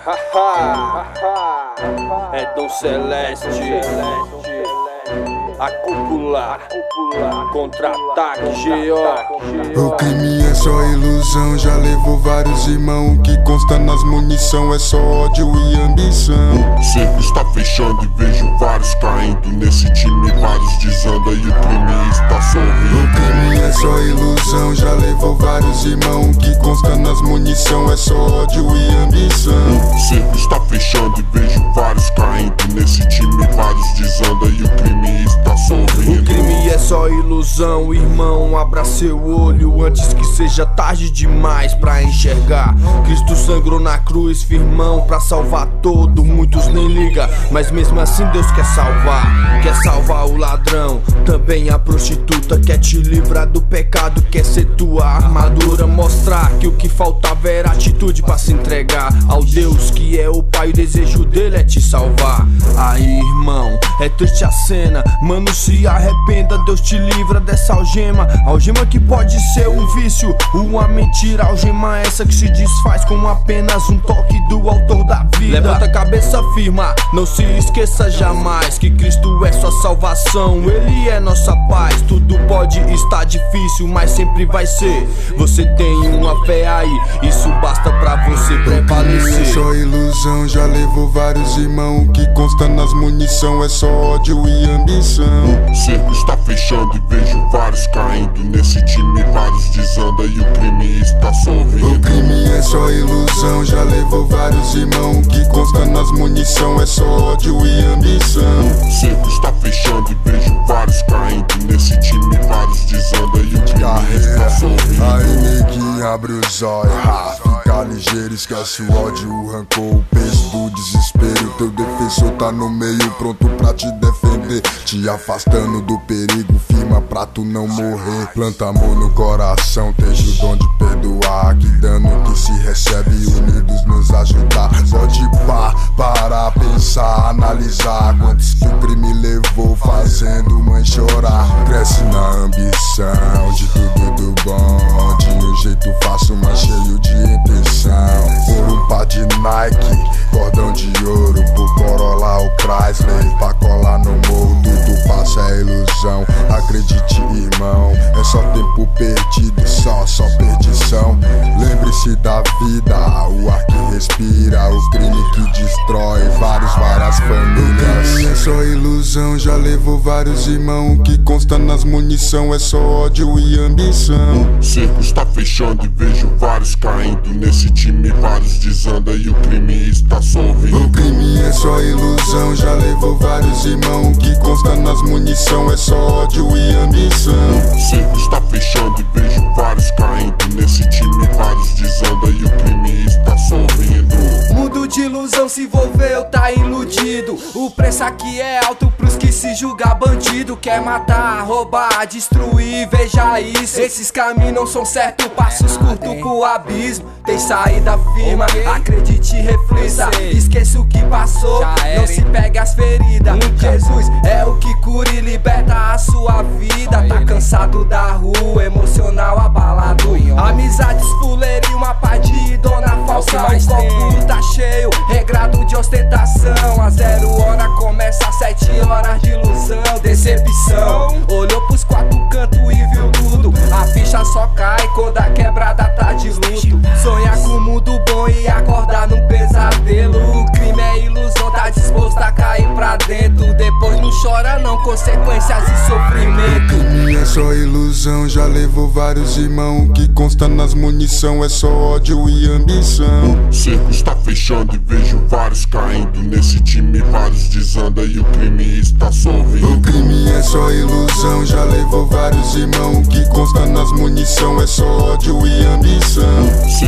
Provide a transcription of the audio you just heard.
É Dom Celeste, a cúpula, contra-ataque, G.O. O crime é só ilusão, já levou vários irmãos. O que consta nas munição é só ódio e ambição. O cerco está fechando e vejo vários caindo. Nesse time vários desanda e o crime está sorrindo. O crime é só ilusão, já levou vários irmãos. O que consta nas munição é só ódio e ambição. O cerco está fechando e vejo vários caindo. Nesse time vários desanda e o crime está sorrindo. O crime é só ilusão, irmão, abra seu olho antes que seja tarde demais pra enxergar. Cristo sangrou na cruz, firmão, pra salvar todo. Muitos nem ligam, mas mesmo assim Deus quer salvar. Quer salvar o ladrão, também a prostituta. Quer te livrar do pecado, quer ser tua armadura. Mostrar que o que faltava era atitude pra se entregar ao Deus que é o Pai, o desejo dele é te salvar. Aí, irmão, é triste a cena, mano, se arrependa, Deus te livra dessa algema. Algema que pode ser um vício, uma mentira. Algema essa que se desfaz com apenas um toque do autor da vida. Levanta a cabeça, firma, não se esqueça jamais que Cristo é sua salvação, Ele é nossa paz. Tudo pode estar difícil, mas sempre vai ser. Você tem uma fé aí, isso basta pra você prevalecer. É só ilusão, já levou vários irmãos. O que consta nas munição é só ódio e ambição. O cerco está fechando e vejo vários caindo. Nesse time vários desanda e o crime está sorrindo. O crime é só ilusão, já levou vários irmãos. O que consta nas munição é só ódio e ambição. O cerco está fechando e vejo vários caindo. Nesse time vários desanda e o crime está sorrindo. Aí neguinho, abre os olhos, fica ligeiro, esquece o ódio, o rancor, o peso do desespero. Teu defensor tá no meio, pronto pra te defender, te afastando do perigo, firma pra tu não morrer. Planta amor no coração, tem o dom de perdoar. Que dano que se recebe, unidos nos ajudar. Pode parar, pensar, analisar quantos que o crime levou, fazendo mãe chorar. Cresce na ambição de tudo do bom, de um jeito fácil, mas cheio de intenção. Por um par de Nike, cordão de ouro, por Corolla ou Chrysler, pra colar no morro. Tudo passa, é ilusão, acredite, irmão. É só tempo perdido, só perdição. Lembre-se da vida, o ar que respira, o crime que destrói várias famílias. O crime é só ilusão, já levou vários irmãos. O que consta nas munição é só ódio e ambição. O cerco está fechando e vejo vários caindo. Nesse time vários desanda e o crime está sorrindo. O crime é só ilusão, já levou vários irmãos. O que consta nas munição é só ódio e ambição. O cerco está fechando e vejo vários caindo. Nesse time vários desanda e o crime está sorrindo. Mundo de ilusão se envolveu, tá iludido. O preço aqui é alto pros que se julga bandido. Quer matar, roubar, destruir, veja isso. Esses caminhos não são certos, passos curtos pro abismo. Tem saída firma, acredite e reflita. Esqueça o que passou, não se pegue as feridas. Jesus é o que cura e liberta a sua vida. Tá cansado da rua, emocional abalado. Amizades fuleira e uma pá de dona falsa. O copo tá cheio, regrado de ostentação. A 0 hora começa às 7 horas de ilusão, decepção. Olhou pros quatro cantos e viu tudo. A ficha só cai quando a quebrada tá de luto. Sonhar com um mundo bom e acordar num pesadelo. O crime é ilusão, tá disposto a cair pra dentro. Depois não chora não, consequências e sofrimento. O crime é só ilusão, já levou vários irmãos. O que consta nas munição é só ódio e ambição. O cerco está fechando e vejo vários caindo. Nesse time vários desanda e o crime está sorrindo. O crime é só ilusão, já levou vários irmãos. O que consta nas munição é só ódio e ambição.